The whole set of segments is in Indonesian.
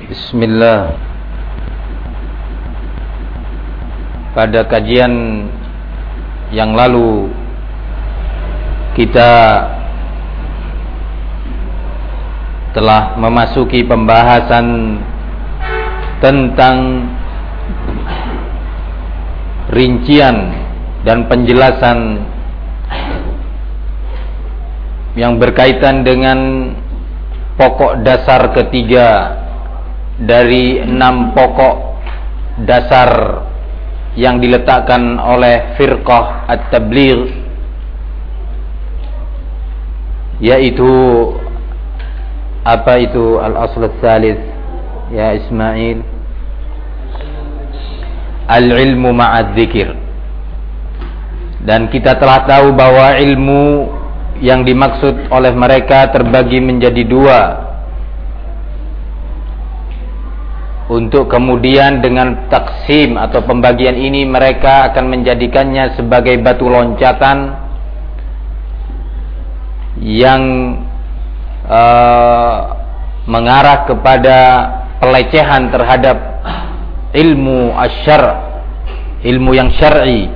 Bismillah. Pada kajian yang lalu kita telah memasuki pembahasan tentang rincian dan penjelasan yang berkaitan dengan pokok dasar ketiga dari 6 pokok dasar yang diletakkan oleh firqah at-tabligh, yaitu apa itu al-asl ats-tsalits ya Ismail? Al-ilmu ma'adz-dzikr. Dan kita telah tahu bahwa ilmu yang dimaksud oleh mereka terbagi menjadi 2. Untuk kemudian dengan taksim atau pembagian ini mereka akan menjadikannya sebagai batu loncatan yang mengarah kepada pelecehan terhadap ilmu asy-syar', ilmu yang syar'i.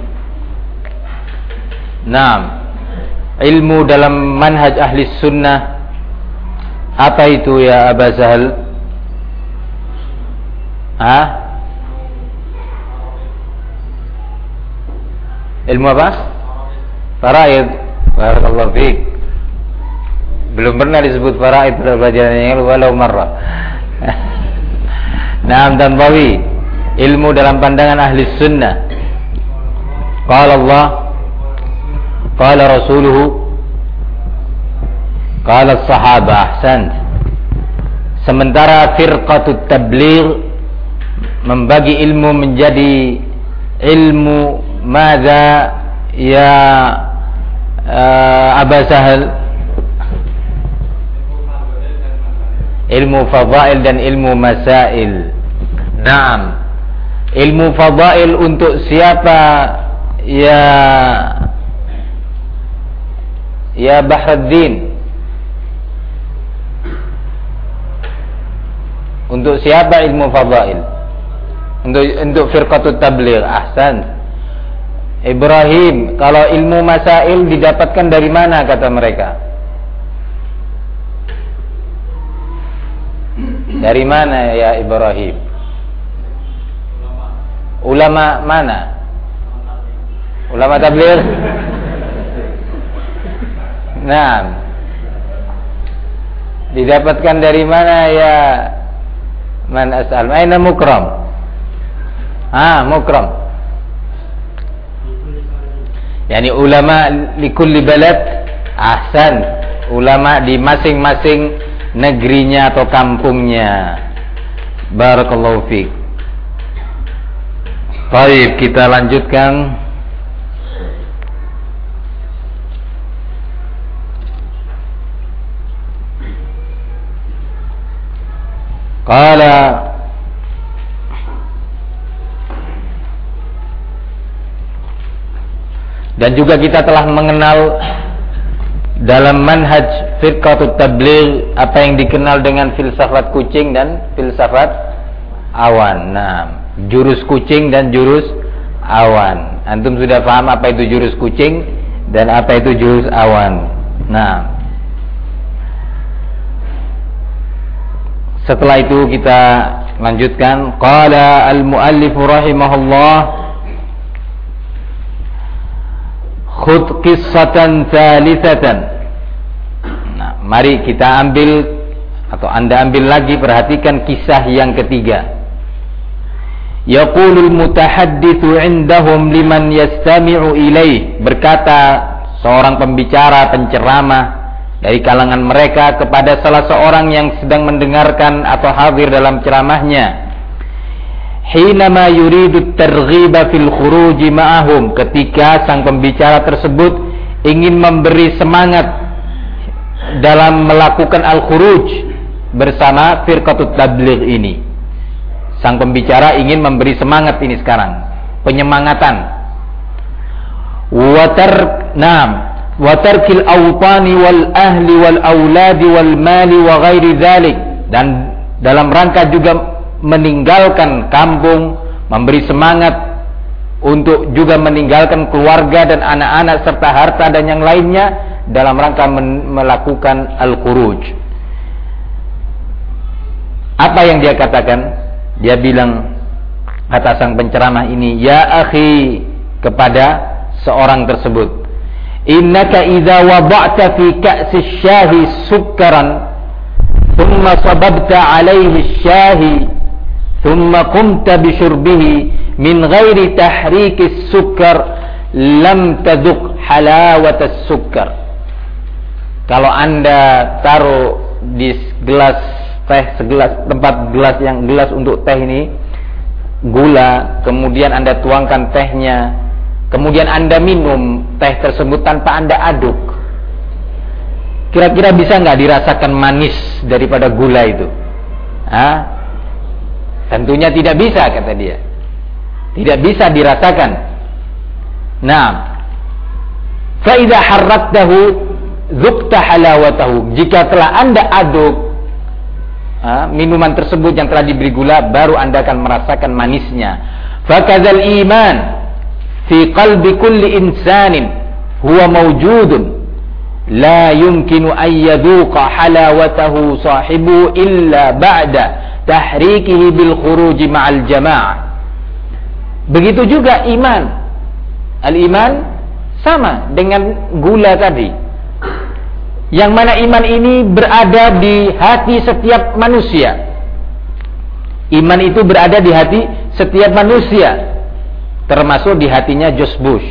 Nah, ilmu dalam manhaj ahli sunnah apa itu ya Aba Sahal? Ilmu apa? Faraid. Barakallahu fiik. Belum pernah disebut faraid pada pelajaran yang walau marrah. Naam Tanbawi. Ilmu dalam pandangan ahli sunnah. Qala Allah, qala rasuluhu, qala as-sahabah. Ahsant. Sementara firqatut tabligh membagi ilmu menjadi ilmu madza ya Aba Sahal? Ilmu fadail dan ilmu masail. Naam. Ilmu fadail untuk siapa ya Bahruddin? Untuk siapa ilmu fadail? Untuk firqatut tabligh. Ahsan. Ibrahim, kalau ilmu masail didapatkan dari mana kata mereka? Dari mana ya Ibrahim? Ulama mana? Ulama tabligh? Nah, didapatkan dari mana ya man as'al? Aina Mukram? Mukram. Yani ulama likulli balad. Ahsan. Ulama di masing-masing negerinya atau kampungnya. Barakallahu fiik. Baik, kita lanjutkan. Qala dan juga kita telah mengenal dalam manhaj firqatut tabligh apa yang dikenal dengan filsafat kucing dan filsafat awan. Nah, jurus kucing dan jurus awan. Antum sudah paham apa itu jurus kucing dan apa itu jurus awan. Nah, setelah itu kita lanjutkan. Qala al-muallif rahimahullah, khudh qissatan thalithatan. Nah, mari kita ambil atau Anda ambil lagi, perhatikan kisah yang ketiga. Yaqulul mutahadditsu 'indahum liman yastami'u ilaih. Berkata seorang pembicara, penceramah dari kalangan mereka kepada salah seorang yang sedang mendengarkan atau hadir dalam ceramahnya. Hinama yuridu targhiba fil khuruj ma'ahum, ketika sang pembicara tersebut ingin memberi semangat dalam melakukan al-khuruj bersama firqatut tabligh ini. Sang pembicara ingin memberi semangat ini sekarang, penyemangatan. Wa tarkil awtani wal ahli wal auladi wal mali wa ghairi dzalik, dan dalam rangka juga meninggalkan kampung, memberi semangat untuk juga meninggalkan keluarga dan anak-anak serta harta dan yang lainnya dalam rangka melakukan al-khuruj. Apa yang dia katakan? Dia bilang, kata sang penceramah ini, ya akhi, kepada seorang tersebut, innaka idza wada'ta fi ka'si syahi sukkaran thumma sababta alaihi syahi thumma qumta bisyurbihi min ghairi tahriki sukkar lam taduk halawata sukkar. Kalau Anda taruh di gelas teh, gelas untuk teh ini gula, kemudian Anda tuangkan tehnya, kemudian Anda minum teh tersebut tanpa Anda aduk, kira-kira bisa nggak dirasakan manis daripada gula itu? Tentunya tidak bisa, kata dia. Tidak bisa dirasakan. Nah, fa idza harraktahu dzukta halawatahu. Jika telah Anda aduk minuman tersebut yang telah diberi gula, baru Anda akan merasakan manisnya. Fakadzal iman fi qalbi kulli insanin huwa mawjudun la yumkinu an yadhuqa halawatahu sahibu illa ba'da tahrikihi bil khuruj ma'al jamaah. Begitu juga iman. Al-iman sama dengan gula tadi. Yang mana iman ini berada di hati setiap manusia. Iman itu berada di hati setiap manusia, termasuk di hatinya George Bush.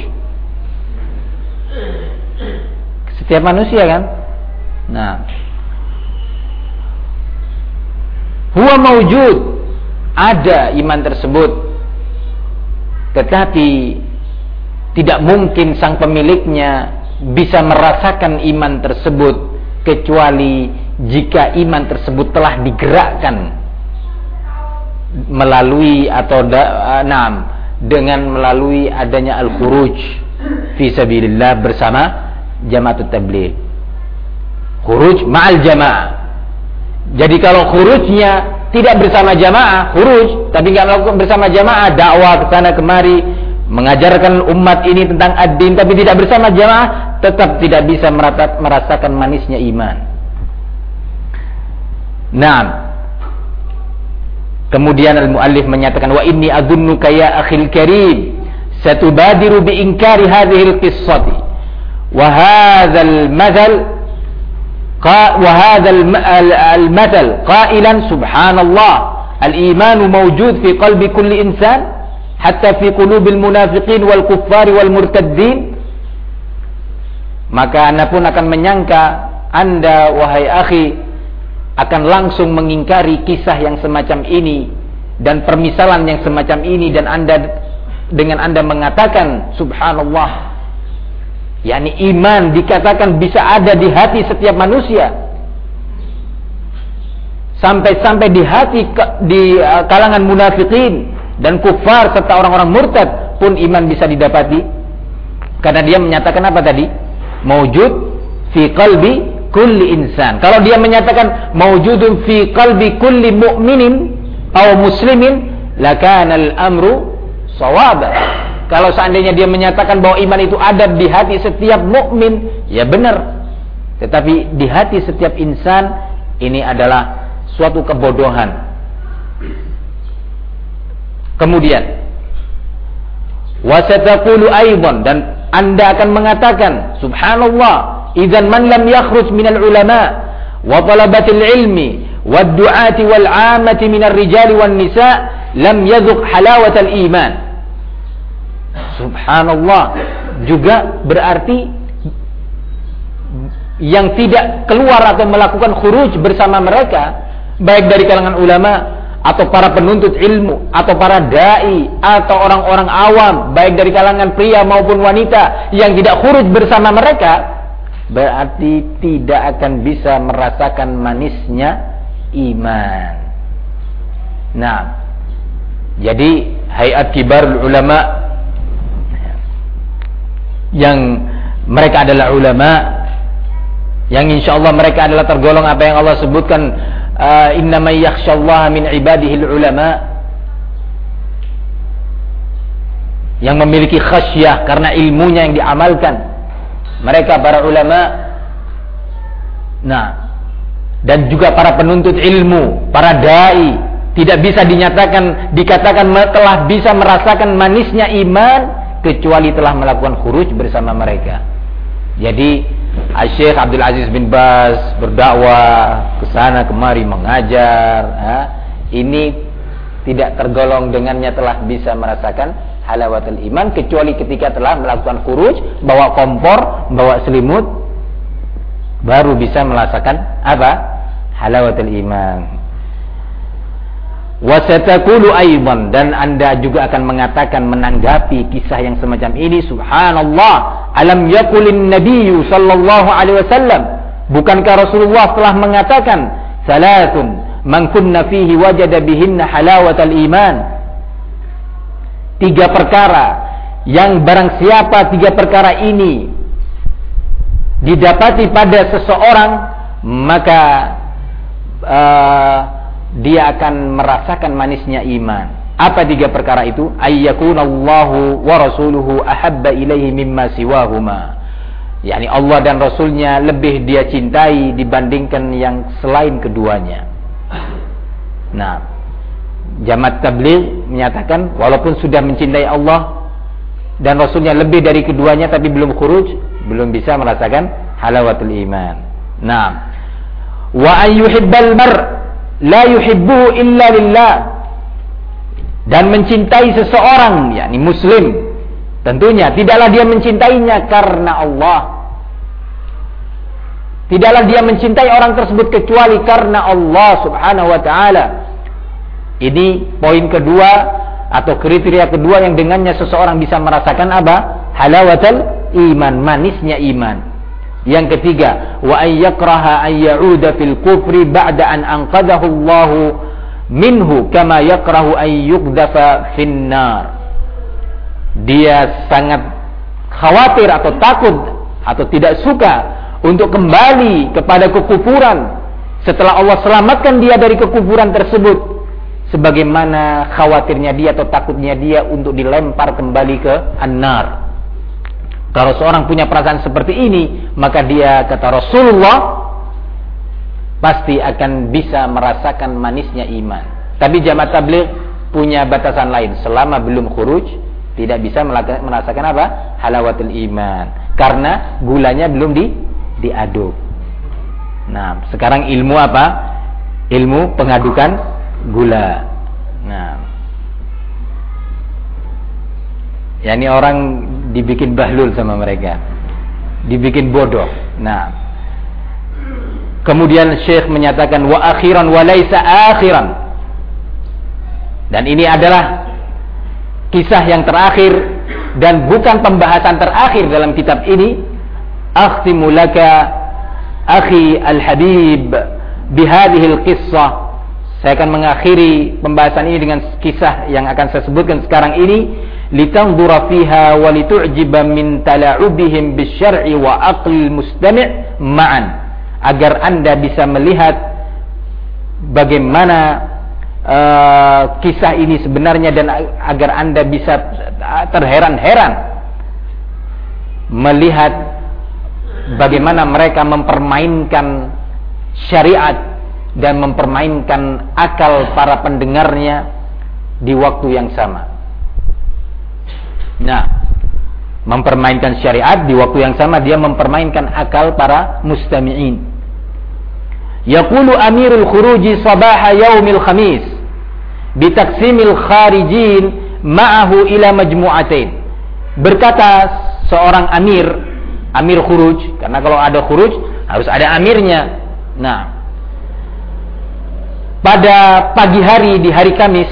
Setiap manusia kan? Nah, huwa mawjud, ada iman tersebut, tetapi tidak mungkin sang pemiliknya bisa merasakan iman tersebut kecuali jika iman tersebut telah digerakkan melalui atau dengan melalui adanya al-khuruj fi sabilillah bersama Jamaatut Tabligh. Khuruj ma'al jamaah. Jadi kalau khurujnya tidak bersama jamaah, khuruj tapi enggak melakukan bersama jamaah, dakwah ke sana kemari, mengajarkan umat ini tentang ad-din tapi tidak bersama jamaah, tetap tidak bisa merasakan manisnya iman. Nah, kemudian al-muallif menyatakan, wa inni adunnuka ya akhil karim satubadiru bi inkari hadhihi al-qissati wa hadzal mathal al-mathal qailan subhanallah al-imanu mawjud fi qalbi kulli insan hatta fi qulubil munafiqin wal kuffari wal murtaddin. Maka Anda pun akan menyangka, Anda wahai akhi akan langsung mengingkari kisah yang semacam ini dan permisalan yang semacam ini, dan dengan Anda mengatakan subhanallah, yakni iman dikatakan bisa ada di hati setiap manusia, sampai di hati di kalangan munafikin dan kufar serta orang-orang murtad pun iman bisa didapati, karena dia menyatakan apa tadi? Mawjud fi qalbi kulli insan. Kalau dia menyatakan mawjudun fi qalbi kulli mu'minin atau muslimin, lakana al-amru shawaba. Kalau seandainya dia menyatakan bahwa iman itu ada di hati setiap mukmin, ya benar. Tetapi di hati setiap insan ini adalah suatu kebodohan. Kemudian wasataqulu aidan, dan Anda akan mengatakan subhanallah, idzan man lam yakhruj minal ulama wa talabatil ilmi wad du'ati wal 'amati minar rijali wan nisa lam yadhuq halawatal iman. Subhanallah juga berarti yang tidak keluar atau melakukan khuruj bersama mereka, baik dari kalangan ulama atau para penuntut ilmu atau para dai atau orang-orang awam, baik dari kalangan pria maupun wanita, yang tidak khuruj bersama mereka, berarti tidak akan bisa merasakan manisnya iman. Nah, jadi Hayat Kibarul Ulama yang mereka adalah ulama yang insyaallah mereka adalah tergolong apa yang Allah sebutkan innama yakhsyallaha min ibadihi ulama, yang memiliki khasyah karena ilmunya yang diamalkan, mereka para ulama. Nah, dan juga para penuntut ilmu, para dai, tidak bisa dikatakan telah bisa merasakan manisnya iman kecuali telah melakukan khuruj bersama mereka. Jadi Syekh Abdul Aziz bin Baz berdakwah ke sana kemari mengajar, ini tidak tergolong dengannya telah bisa merasakan halawatul iman kecuali ketika telah melakukan khuruj, bawa kompor, bawa selimut, baru bisa merasakan apa? Halawatul iman. Wasatakulu aidan, dan Anda juga akan mengatakan menanggapi kisah yang semacam ini, subhanallah, alam yaqulin nabiyyu sallallahu alaihi wasallam, bukankah Rasulullah telah mengatakan salatun man kunna fihi wajada bihinna halawatal iman, 3 perkara yang barang siapa 3 perkara ini didapati pada seseorang, maka dia akan merasakan manisnya iman. Apa 3 perkara itu? Ayyakunallahu wa rasuluhu ahabba ilaihi mimma siwahuma, yakni Allah dan Rasulnya lebih dia cintai dibandingkan yang selain keduanya. Nah, Jamaat Tabligh menyatakan walaupun sudah mencintai Allah dan Rasulnya lebih dari keduanya tapi belum khuruj, belum bisa merasakan halawatul iman. Nah, wa ayyuhibbal mar' la yuhibbuhu illa lillah, dan mencintai seseorang, yakni muslim, tentunya tidaklah dia mencintainya karena Allah, tidaklah dia mencintai orang tersebut kecuali karena Allah subhanahu wa ta'ala. Ini poin kedua atau kriteria kedua yang dengannya seseorang bisa merasakan apa? Halawatul iman, manisnya iman. Yang ketiga, wa ayyakraha an ya'uda fil kufri ba'da an anqadahu Allah minhu kama yakrahu an yuqdafa fin nar. Dia sangat khawatir atau takut atau tidak suka untuk kembali kepada kekufuran setelah Allah selamatkan dia dari kekufuran tersebut, sebagaimana khawatirnya dia atau takutnya dia untuk dilempar kembali ke an-nar. Kalau seorang punya perasaan seperti ini, maka dia, kata Rasulullah, pasti akan bisa merasakan manisnya iman. Tapi Jamaat Tabligh punya batasan lain. Selama belum khuruj, tidak bisa merasakan apa? Halawatul iman. Karena gulanya belum diaduk. Nah, sekarang ilmu apa? Ilmu pengadukan gula. Nah, ya, ini orang dibikin bahlul sama mereka, dibikin bodoh. Nah, kemudian Syekh menyatakan wa akhiran wa laisa akhiran, dan ini adalah kisah yang terakhir dan bukan pembahasan terakhir dalam kitab ini. Akhtimu laka akhi al-habib bihadhihi al-qissah, saya akan mengakhiri pembahasan ini dengan kisah yang akan saya sebutkan sekarang ini. Litanzura fiha wa litu'jiba min tala'ubihim bisyar'i wa aqlil mustami' ma'an, agar Anda bisa melihat bagaimana kisah ini sebenarnya, dan agar Anda bisa terheran-heran melihat bagaimana mereka mempermainkan syariat dan mempermainkan akal para pendengarnya di waktu yang sama. Nah, mempermainkan syariat di waktu yang sama dia mempermainkan akal para mustami'in. Yaqulu amirul khuruji sabaha yaumil khamis bitaqsimil kharijin ma'ahu ila majmu'atain. Berkata seorang amir khuruj, karena kalau ada khuruj harus ada amirnya. Nah, pada pagi hari di hari Kamis,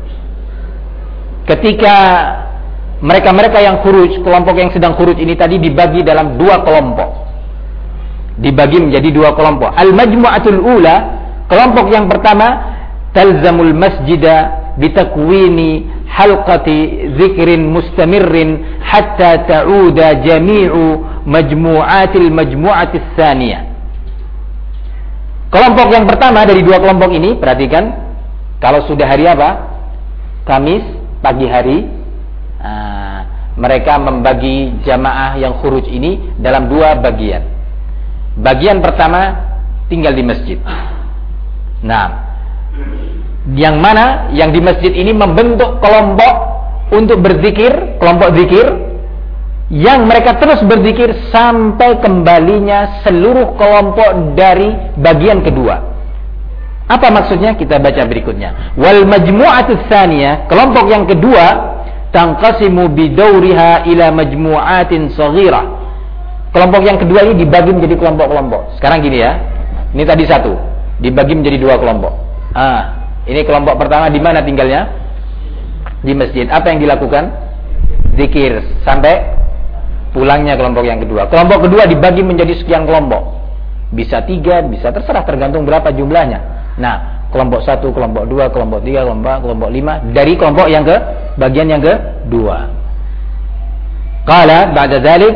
ketika mereka-mereka yang khuruj, kelompok yang sedang khuruj ini tadi dibagi dalam 2 kelompok. Dibagi menjadi 2 kelompok. Al-majmu'atul ula, kelompok yang pertama, talzamul masjida bitakwini halqati zikrin mustamirrin hatta ta'uda jami'u majmu'atil majmu'atis tsaniyah. Kelompok yang pertama dari dua kelompok ini, perhatikan, kalau sudah hari apa? Kamis, pagi hari, mereka membagi jamaah yang khuruj ini dalam dua bagian. Bagian pertama tinggal di masjid. Nah, yang mana yang di masjid ini membentuk kelompok untuk berzikir, kelompok zikir, yang mereka terus berzikir sampai kembalinya seluruh kelompok dari bagian kedua. Apa maksudnya? Kita baca berikutnya. Wal majmu'atus tsaniyah, kelompok yang kedua, tanqasimu bidawriha ila majmu'atin shaghirah. Kelompok yang kedua ini dibagi menjadi kelompok-kelompok. Sekarang gini ya. Ini tadi satu, dibagi menjadi dua kelompok. Ini kelompok pertama di mana tinggalnya? Di masjid. Apa yang dilakukan? Zikir sampai pulangnya kelompok yang kedua. Kelompok kedua dibagi menjadi sekian kelompok. Bisa 3, bisa terserah tergantung berapa jumlahnya. Nah, kelompok 1, kelompok 2, kelompok 3, kelompok 5 dari kelompok yang ke bagian yang kedua. Qala ba'da dzalik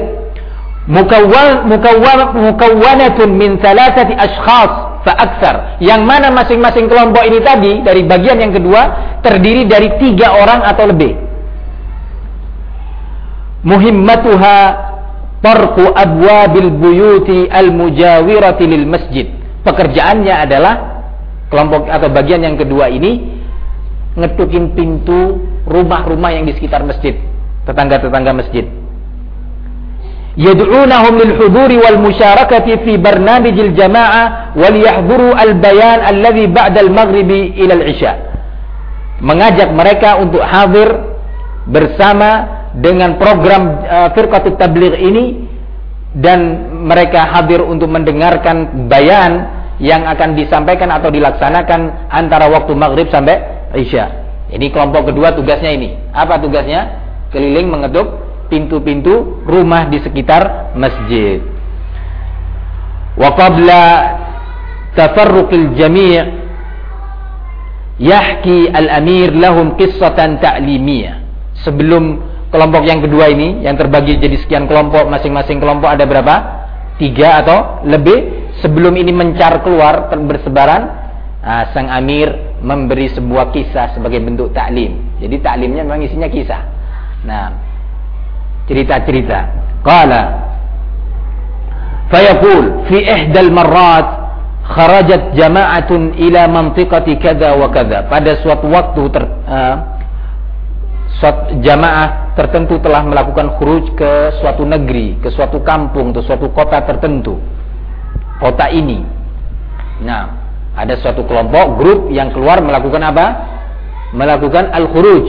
mukawwanatun min 3 ashkhas fa aktsar. Yang mana masing-masing kelompok ini tadi dari bagian yang kedua terdiri dari 3 orang atau lebih. Muhimmatuha tarku abwabil buyuti al-mujawirati lil masjid. Pekerjaannya adalah kelompok atau bagian yang kedua ini ngetukin pintu rumah-rumah yang di sekitar masjid, tetangga-tetangga masjid. Yad'unahum lil huduri wal musyarakati fi barnamijil jamaah wal yahduru al bayan alladhi ba'da al maghribi ila al isya. Mengajak mereka untuk hadir bersama dengan program Firqatut Tabligh ini, dan mereka hadir untuk mendengarkan bayan yang akan disampaikan atau dilaksanakan antara waktu maghrib sampai isya. Ini kelompok kedua tugasnya ini. Apa tugasnya? Keliling mengetuk pintu-pintu rumah di sekitar masjid. Wa qabla tafarruqil jami' yahki al-amir lahum qissatan ta'limiyah. Sebelum kelompok yang kedua ini yang terbagi jadi sekian kelompok, masing-masing kelompok ada berapa? 3 atau lebih. Sebelum ini mencar keluar bersebaran, sang amir memberi sebuah kisah sebagai bentuk taklim. Jadi taklimnya memang isinya kisah. Nah, cerita-cerita. Qala fayaqul fi ihdal marrat kharajat jama'atun ila mantiqati kadza wa kadza. Pada suatu waktu jamaah tertentu telah melakukan khuruj ke suatu negeri, ke suatu kampung, ke suatu kota tertentu. Kota ini. Nah, ada suatu kelompok, grup yang keluar melakukan apa? Melakukan al-khuruj.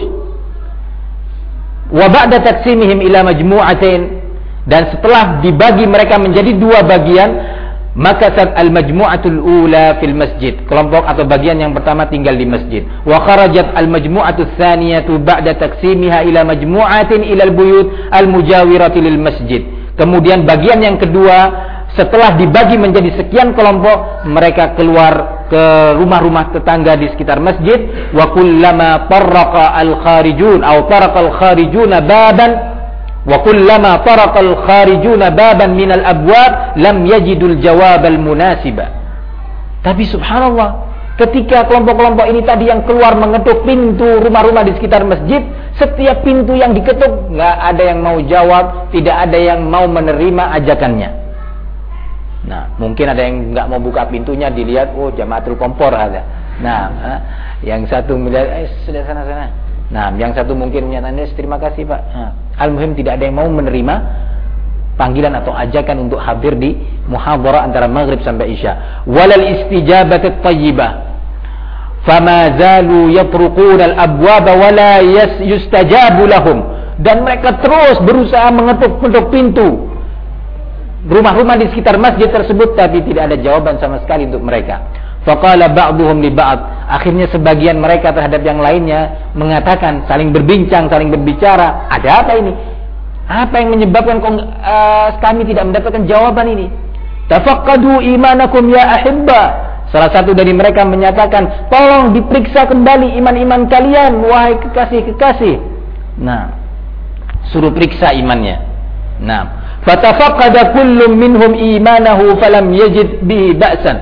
Wa ba'da taqsimihim ila majmu'atain, dan setelah dibagi mereka menjadi 2 bagian, maka al-majmu'atul ula fil masjid. Kelompok atau bagian yang pertama tinggal di masjid. Wa kharajat al-majmu'atus tsaniyatu ba'da taqsimiha ila majmu'atin ila al-buyut al-mujawirati lil masjid. Kemudian bagian yang kedua setelah dibagi menjadi sekian kelompok, mereka keluar ke rumah-rumah tetangga di sekitar masjid. Wa kullama tarraqa al-kharijun aw taraqa al-kharijuna baban wa kullama taraqa al-kharijuna baban min al-abwab lam yajidul jawab al-munasiba. Tapi subhanallah, ketika kelompok-kelompok ini tadi yang keluar mengetuk pintu rumah-rumah di sekitar masjid, setiap pintu yang diketuk nggak ada yang mau jawab, tidak ada yang mau menerima ajakannya. Nah, mungkin ada yang nggak mau buka pintunya, dilihat, oh Jamaatul Kompor ada. Nah, yang satu melihat, sudah sana. Nah, yang satu mungkin menyatakan, terima kasih Pak. Al-muhim tidak ada yang mau menerima panggilan atau ajakan untuk hadir di muhadharah antara maghrib sampai isya. Walal istijabat at-tayyibah, fama zalu yatruquna al-abwab wa la yustajabu lahum. Dan mereka terus berusaha mengetuk pintu rumah-rumah di sekitar masjid tersebut, tapi tidak ada jawaban sama sekali untuk mereka. Faqala ba'duhum li ba'd. Akhirnya sebagian mereka terhadap yang lainnya mengatakan, saling berbincang, saling berbicara, ada apa ini? Apa yang menyebabkan kami tidak mendapatkan jawaban ini? Tafaqqadu imanakum ya ahibba. Salah satu dari mereka menyatakan, tolong diperiksa kembali iman-iman kalian, wahai kekasih-kekasih. Nah, suruh periksa imannya. Nah, fatafaqada kullum minhum imanahu falam yajid bihi ba'san.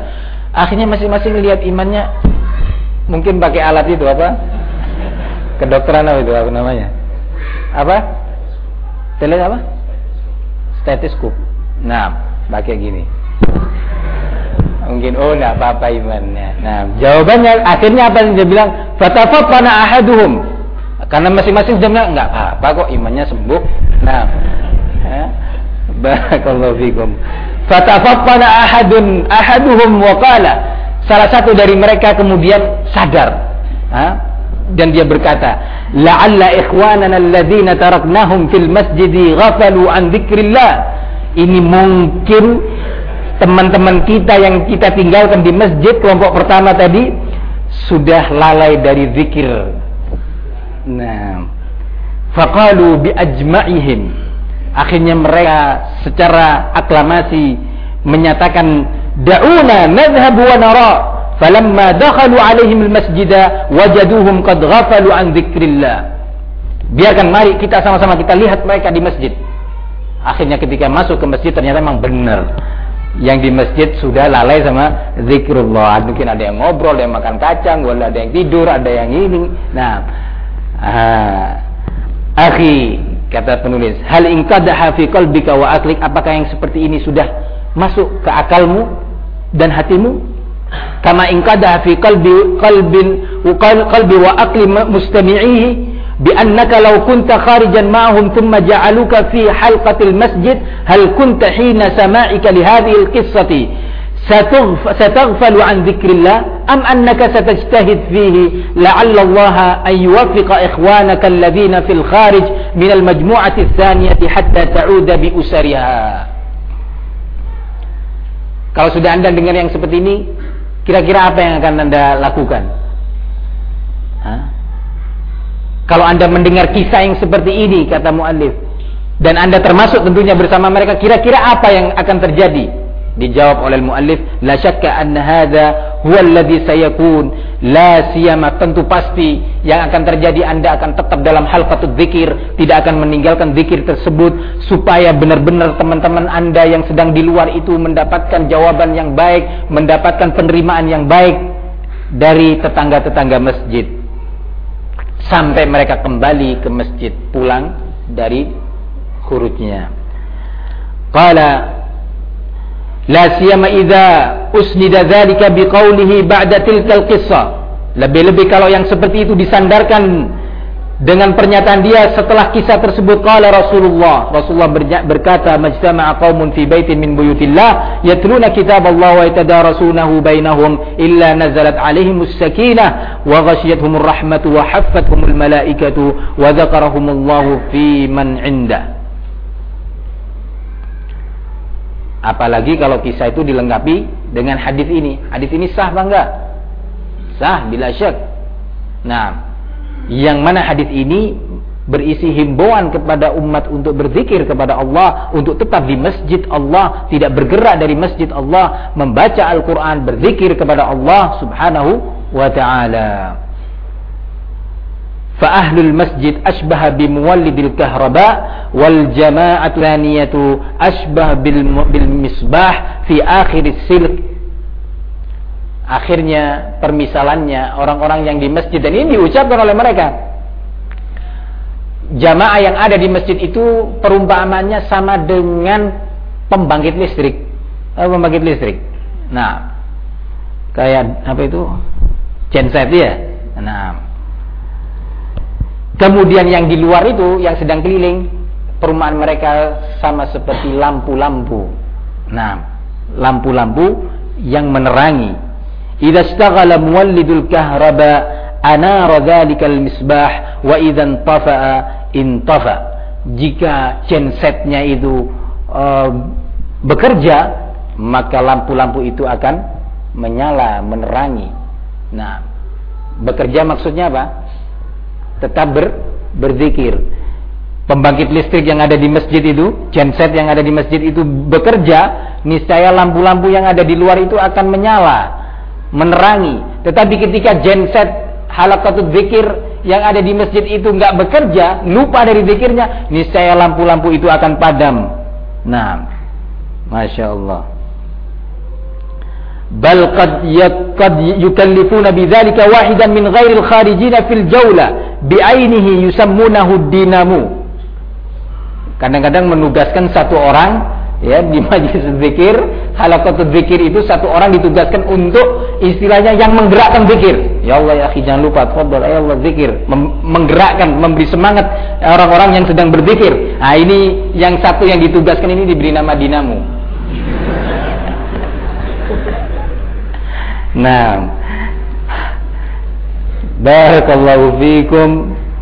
Akhirnya masing-masing lihat imannya, mungkin pakai alat itu apa? Kedokteran apa itu apa namanya? Apa? Apa? Stetoskop. Nah, pakai gini. Mungkin enggak apa-apa imannya. Nah, jawabannya akhirnya apa yang dia bilang? Fatafaqqana ahaduhum. Karena masing-masing sudah bilang enggak apa-apa kok imannya sembuh. Nah, barakallahu fikum. Fatafaqqana ahaduhum wa qala. Salah satu dari mereka kemudian sadar. Dan dia berkata, la'alla ikhwanana alladhina taraknahum fil masjidi ghafalu an dzikrillah. Ini mungkin teman-teman kita yang kita tinggalkan di masjid kelompok pertama tadi sudah lalai dari zikir. Nah, faqalu bi ajma'ihim. Akhirnya mereka secara aklamasi menyatakan da'una nadhhabu wa nara. Falamma dakhalu 'alaihim al-masjida wajaduhum qad ghafalu an dzikrillah. Biarkan, mari kita sama-sama kita lihat mereka di masjid. Akhirnya ketika masuk ke masjid ternyata memang benar. Yang di masjid sudah lalai sama zikrullah. Mungkin ada yang ngobrol, ada yang makan kacang, ada yang tidur, ada yang ini. Nah, akhi, kata penulis, hal in qadaha fi qalbika wa aqlik, apakah yang seperti ini sudah masuk ke akalmu dan hatimu? Kama in qadaha fi qalbi wa aqli mustami'ihi بأنك لو كنت خارجا معهم ثم جعلوك في حلقة المسجد هل كنت حين سماعك لهذه القصة ستغفل عن ذكر الله أم أنك ستجتهد فيه لعل الله أن يوفق إخوانك الذين في الخارج من المجموعة الثانية حتى تعود بأسرها. Kalau sudah Anda dengar yang seperti ini, kira-kira apa yang akan Anda lakukan? Kalau Anda mendengar kisah yang seperti ini, kata muallif, dan Anda termasuk tentunya bersama mereka, kira-kira apa yang akan terjadi? Dijawab oleh muallif, la syakka anna hadza huwa alladhi sayakun, la siyama, tentu pasti yang akan terjadi, Anda akan tetap dalam halqatul dzikir, tidak akan meninggalkan zikir tersebut, supaya benar-benar teman-teman Anda yang sedang di luar itu mendapatkan jawaban yang baik, mendapatkan penerimaan yang baik dari tetangga-tetangga masjid. Sampai mereka kembali ke masjid, pulang dari khurujnya. Qala la siyama idza usnida dzalika biqaulihi ba'da tilkal qissah. Lebih-lebih kalau yang seperti itu disandarkan dengan pernyataan dia setelah kisah tersebut. Qala Rasulullah berkata, majtama'a qaumun fi baitin min buyutillah yatluna kitaballah wa yatadarasunahu bainahum illa nazalat alaihimus sakinah wa ghashiyatuhumur rahmatu wa haffathumul malaikatu wa dzakarahumullahu fi man 'indah. Apalagi kalau kisah itu dilengkapi dengan hadis ini. Hadis ini sah apa enggak? Sah bila syak. Nah, yang mana hadis ini berisi himbauan kepada umat untuk berzikir kepada Allah, untuk tetap di masjid Allah, tidak bergerak dari masjid Allah, membaca Al-Quran, berzikir kepada Allah subhanahu wa ta'ala. Fa ahlul masjid ashbah bimuwallidil kahraba wal jama'atu thaniyatu ashbah bil misbah fi akhiris silk. Akhirnya permisalannya orang-orang yang di masjid, dan ini diucapkan oleh mereka, jamaah yang ada di masjid itu perumpamannya sama dengan pembangkit listrik. Pembangkit listrik. Nah, kayak apa itu? Genset ya. Nah, kemudian yang di luar itu yang sedang keliling, perumpamaan mereka sama seperti lampu-lampu. Nah, lampu-lampu yang menerangi. Idza ishtaghala muwallidul kahraba anara dzalikal misbah wa idza intafa. Jika gensetnya itu bekerja, maka lampu-lampu itu akan menyala, menerangi. Nah, bekerja maksudnya apa? Tetap berzikir. Pembangkit listrik yang ada di masjid itu, genset yang ada di masjid itu bekerja, niscaya lampu-lampu yang ada di luar itu akan menyala, menerangi. Tetapi ketika genset halaqatul dzikir yang ada di masjid itu enggak bekerja, lupa dari zikirnya, niscaya lampu-lampu itu akan padam. Nah, Masya Allah. bal qad yukallifuna bidzalika wahidan min ghairil kharijina fil jawla bi'ainihi yusammunahu dinamu. Kadang-kadang menugaskan satu orang ya di majelis zikir, halaqatul zikir itu satu orang ditugaskan untuk istilahnya yang menggerakkan zikir. Ya Allah ya akhi, jangan lupa tafadhol ya Allah zikir, menggerakkan, memberi semangat orang-orang yang sedang berzikir. Nah, ini yang satu yang ditugaskan ini diberi nama dinamu. Nah, barakallahu fikum.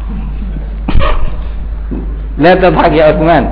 La tadhak ya Uthman.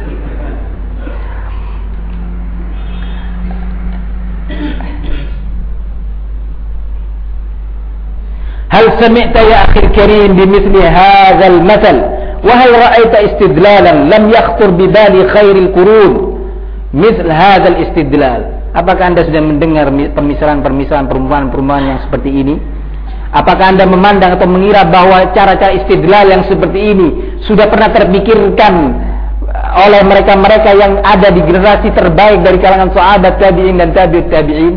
هل سمعت يا أخي الكريم بمثل هذا المثل وهل رأيت استدلالا لم يخطر ببال خير القرون مثل هذا الاستدلال. Apakah Anda sudah mendengar permisalan-permisalan perumpamaan-perumpamaan yang seperti ini? Apakah Anda memandang atau mengira bahwa cara-cara istidlal yang seperti ini sudah pernah terpikirkan oleh mereka-mereka yang ada di generasi terbaik dari kalangan sahabat tabi'in dan tabi'ut tabi'in?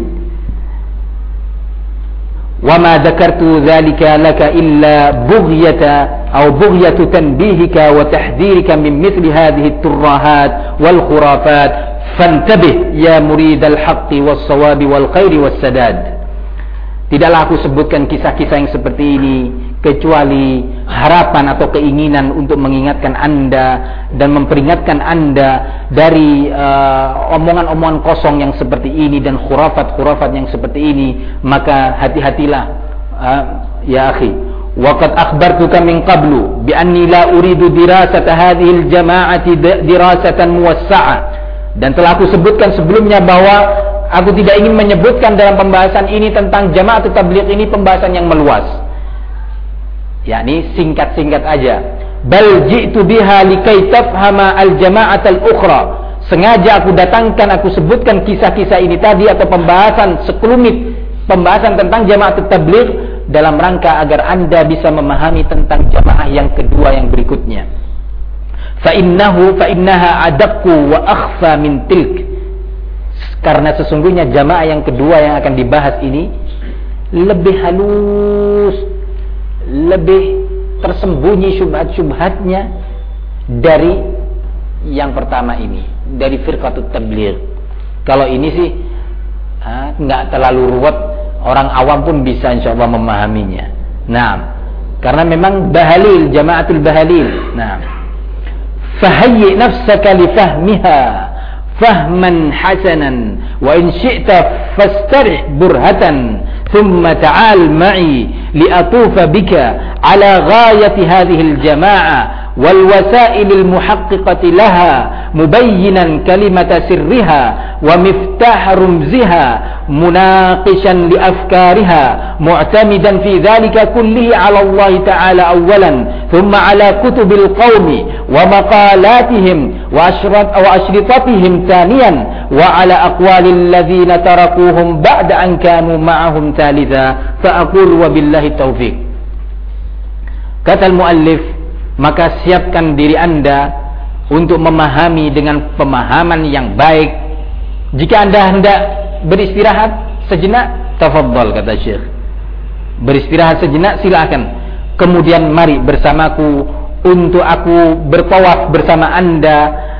Wa ma dzakartu dzalika laka illa bughyatu tanbihika wa tahdhirika min mithli hadhihi at-turrahat wal khurafat fantabih ya muridal haqqi was sawabi wal khairi was sadad. Tidaklah aku sebutkan kisah-kisah yang seperti ini kecuali harapan atau keinginan untuk mengingatkan Anda dan memperingatkan Anda dari omongan-omongan kosong yang seperti ini dan khurafat-khurafat yang seperti ini. Maka hati-hatilah ya akhi. Wa qad akhbartuka min qablu bi anni la uridu dirasata hadhihi al-jama'ati dirasatan muwassa'ah. Dan telah aku sebutkan sebelumnya bahwa aku tidak ingin menyebutkan dalam pembahasan ini tentang Jama'atut Tabligh ini pembahasan yang meluas. Yakni singkat-singkat aja. Bal ji'tu biha likai tafhama al-jama'at al-ukhra. Sengaja aku datangkan, aku sebutkan kisah-kisah ini tadi atau pembahasan sekelumit pembahasan tentang Jama'atut Tabligh dalam rangka agar Anda bisa memahami tentang jamaah yang kedua yang berikutnya. Fa innaha adaqqu wa akhfa min tilk. Karena sesungguhnya jamaah yang kedua yang akan dibahas ini lebih halus, lebih tersembunyi syubhat-syubhatnya dari yang pertama ini, dari firqatut tabligh. Kalau ini sih nggak terlalu ruwet, orang awam pun bisa insyaallah memahaminya. Nah, karena memang bahalil, jamaatul bahalil. Nah, fahayyi nafsaka li fahmiha fahman hasanan wa in syi'ta fastarih burhatan thumma ta'al ma'i li'atufa bika ala ghayati hadhihi al-jama'a wal wasail al-muhaqqiqati laha mubayyinan kalimata sirriha wa miftah rumziha munaqishan li afkariha mu'tamidan fi dhalika kullihi 'ala Allah ta'ala awwalan thumma 'ala kutubil qaumi wa maqalatihim wa ashritatihim thaniyan wa 'ala aqwalil ladzina tarakuhum ba'da an kanu ma'ahum thalitha fa aqulu wa billahi taufiq. Kata al-muallif, maka siapkan diri Anda untuk memahami dengan pemahaman yang baik. Jika Anda hendak beristirahat sejenak, tafadhal, kata Syekh. Beristirahat sejenak silakan. Kemudian mari bersamaku untuk aku bertawaf bersama Anda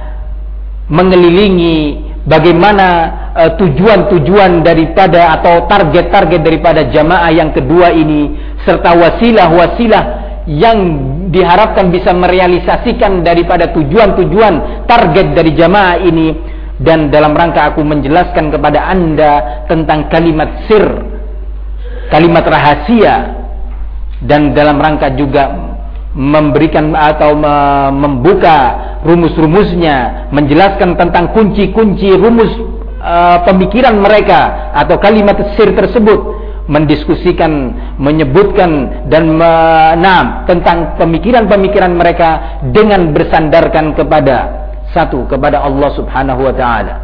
mengelilingi bagaimana tujuan-tujuan daripada atau target-target daripada jamaah yang kedua ini serta wasilah-wasilah yang diharapkan bisa merealisasikan daripada tujuan-tujuan target dari jamaah ini, dan dalam rangka aku menjelaskan kepada Anda tentang kalimat sir, kalimat rahasia, dan dalam rangka juga memberikan atau membuka rumus-rumusnya, menjelaskan tentang kunci-kunci rumus pemikiran mereka atau kalimat sir tersebut, mendiskusikan, menyebutkan dan tentang pemikiran-pemikiran mereka dengan bersandarkan kepada satu, kepada Allah Subhanahu wa taala.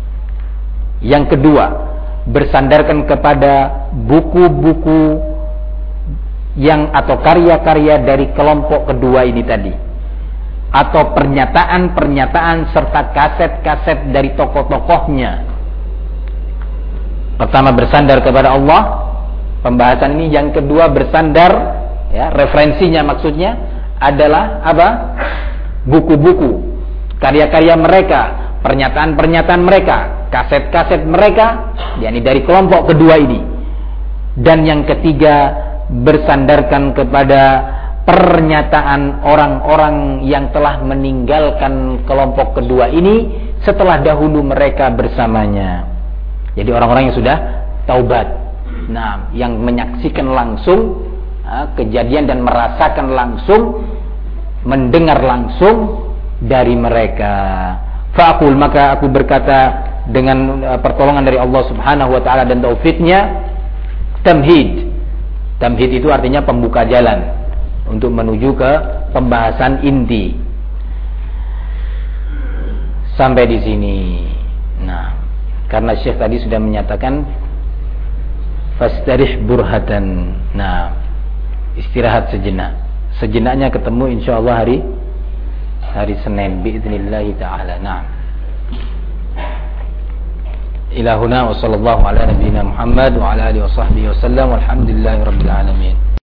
Yang kedua, bersandarkan kepada buku-buku yang atau karya-karya dari kelompok kedua ini tadi, atau pernyataan-pernyataan serta kaset-kaset dari tokoh-tokohnya. Pertama bersandar kepada Allah, pembahasan ini. Yang kedua bersandar, ya, referensinya maksudnya adalah apa? Buku-buku, karya-karya mereka, pernyataan-pernyataan mereka, kaset-kaset mereka, yakni dari kelompok kedua ini. Dan yang ketiga bersandarkan kepada pernyataan orang-orang yang telah meninggalkan kelompok kedua ini setelah dahulu mereka bersamanya. Jadi orang-orang yang sudah taubat, nah, yang menyaksikan langsung kejadian dan merasakan langsung, mendengar langsung dari mereka. Fa'aqul, maka aku berkata dengan pertolongan dari Allah Subhanahu wa taala dan taufiknya, tamhid. Tamhid itu artinya pembuka jalan untuk menuju ke pembahasan inti. Sampai di sini. Nah, karena Syekh tadi sudah menyatakan fastarih burhatan. Nah, istirahat sejenak. Sejenaknya ketemu insyaallah hari Senin biidznillah taala. Nah. Ila huna wa sallallahu ala nabiyyina Muhammad wa ala alihi wa sahbihi wa sallam walhamdulillahirabbil alamin.